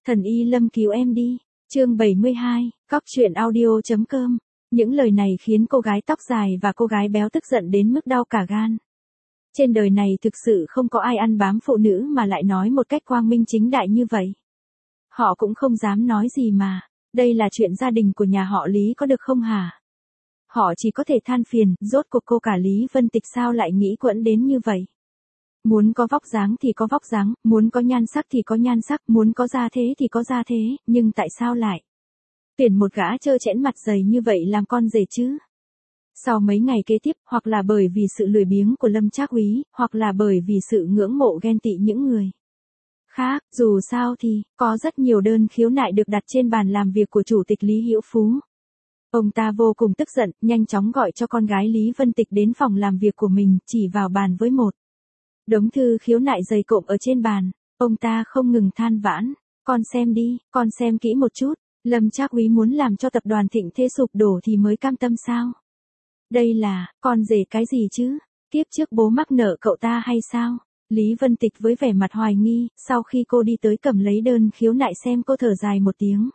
Thần y Lâm cứu em đi. Chương 72, Cóc truyện audio.com. Những lời này khiến cô gái tóc dài và cô gái béo tức giận đến mức đau cả gan. Trên đời này thực sự không có ai ăn bám phụ nữ mà lại nói một cách quang minh chính đại như vậy. Họ cũng không dám nói gì mà. Đây là chuyện gia đình của nhà họ Lý có được không hả? Họ chỉ có thể than phiền, rốt cuộc cô cả Lý Vân Tịch sao lại nghĩ quẫn đến như vậy. Muốn có vóc dáng thì có vóc dáng, muốn có nhan sắc thì có nhan sắc, muốn có gia thế thì có gia thế, nhưng tại sao lại tuyển một gã trơ trẽn mặt dày như vậy làm con rể chứ? Sau mấy ngày kế tiếp, hoặc là bởi vì sự lười biếng của Lâm Trác Úy, hoặc là bởi vì sự ngưỡng mộ ghen tị những người khác, dù sao thì, có rất nhiều đơn khiếu nại được đặt trên bàn làm việc của Chủ tịch Lý Hữu Phú. Ông ta vô cùng tức giận, nhanh chóng gọi cho con gái Lý Vân Tịch đến phòng làm việc của mình, chỉ vào bàn với một đống thư khiếu nại dày cộm ở trên bàn. Ông ta không ngừng than vãn, con xem đi, con xem kỹ một chút, Lâm Trác Úy muốn làm cho tập đoàn Thịnh Thế sụp đổ thì mới cam tâm sao? Đây là, con rể cái gì chứ? Kiếp trước bố mắc nợ cậu ta hay sao? Lý Vân Tịch với vẻ mặt hoài nghi, sau khi cô đi tới cầm lấy đơn khiếu nại xem cô thở dài một tiếng.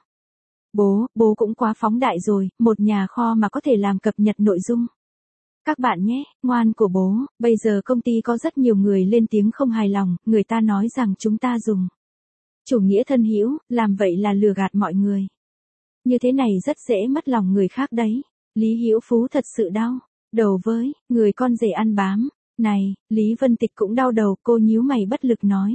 Bố cũng quá phóng đại rồi, một nhà kho mà có thể làm cập nhật nội dung. Các bạn nhé, ngoan của bố, bây giờ công ty có rất nhiều người lên tiếng không hài lòng, người ta nói rằng chúng ta dùng chủ nghĩa thân hữu, làm vậy là lừa gạt mọi người. Như thế này rất dễ mất lòng người khác đấy. Lý Hữu Phú thật sự đau đầu với người con rể ăn bám. Này, Lý Vân Tịch cũng đau đầu, cô nhíu mày bất lực nói.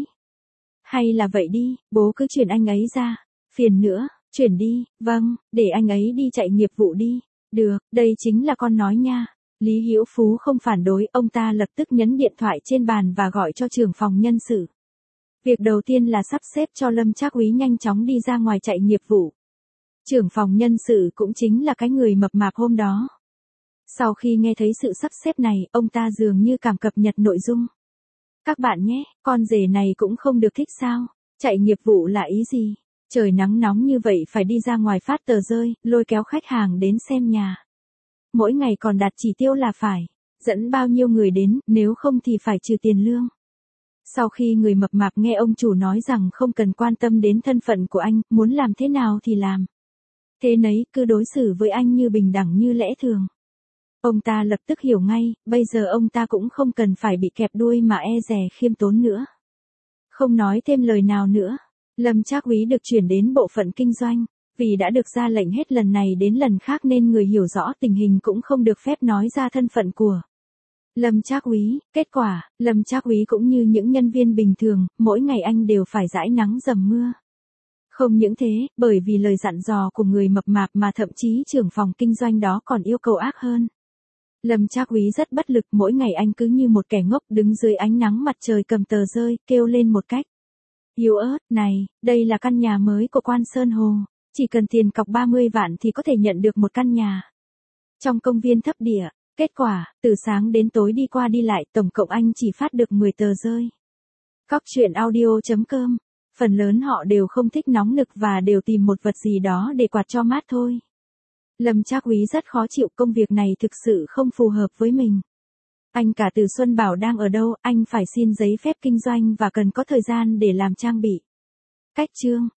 Hay là vậy đi, bố cứ chuyển anh ấy ra. Phiền nữa, chuyển đi, vâng, để anh ấy đi chạy nghiệp vụ đi. Được, đây chính là con nói nha. Lý Hữu Phú không phản đối, ông ta lập tức nhấn điện thoại trên bàn và gọi cho trưởng phòng nhân sự. Việc đầu tiên là sắp xếp cho Lâm Trác Úy nhanh chóng đi ra ngoài chạy nghiệp vụ. Trưởng phòng nhân sự cũng chính là cái người mập mạp hôm đó. Sau khi nghe thấy sự sắp xếp này, ông ta dường như cảm cập nhật nội dung. Các bạn nhé, con rể này cũng không được thích sao? Chạy nghiệp vụ là ý gì? Trời nắng nóng như vậy phải đi ra ngoài phát tờ rơi, lôi kéo khách hàng đến xem nhà. Mỗi ngày còn đặt chỉ tiêu là phải dẫn bao nhiêu người đến, nếu không thì phải trừ tiền lương. Sau khi người mập mạp nghe ông chủ nói rằng không cần quan tâm đến thân phận của anh, muốn làm thế nào thì làm. Thế nấy, cứ đối xử với anh như bình đẳng như lẽ thường. Ông ta lập tức hiểu ngay, bây giờ ông ta cũng không cần phải bị kẹp đuôi mà e dè khiêm tốn nữa. Không nói thêm lời nào nữa, Lâm Trác Úy được chuyển đến bộ phận kinh doanh. Vì đã được ra lệnh hết lần này đến lần khác nên người hiểu rõ tình hình cũng không được phép nói ra thân phận của Lâm Trác Úy. Kết quả, Lâm Trác Úy cũng như những nhân viên bình thường, mỗi ngày anh đều phải dãi nắng dầm mưa. Không những thế, bởi vì lời dặn dò của người mập mạp mà thậm chí trưởng phòng kinh doanh đó còn yêu cầu ác hơn. Lâm Trác Úy rất bất lực, mỗi ngày anh cứ như một kẻ ngốc đứng dưới ánh nắng mặt trời cầm tờ rơi, kêu lên một cách yếu ớt, này, đây là căn nhà mới của Quan Sơn Hồ. Chỉ cần tiền cọc 30 vạn thì có thể nhận được một căn nhà trong công viên thấp địa. Kết quả, từ sáng đến tối đi qua đi lại, tổng cộng anh chỉ phát được 10 tờ rơi. Cóc truyện audio.com. Phần lớn họ đều không thích nóng nực và đều tìm một vật gì đó để quạt cho mát thôi. Lâm Trác Úy rất khó chịu, công việc này thực sự không phù hợp với mình. Anh cả Từ Xuân bảo đang ở đâu, anh phải xin giấy phép kinh doanh và cần có thời gian để làm trang bị. Cách chương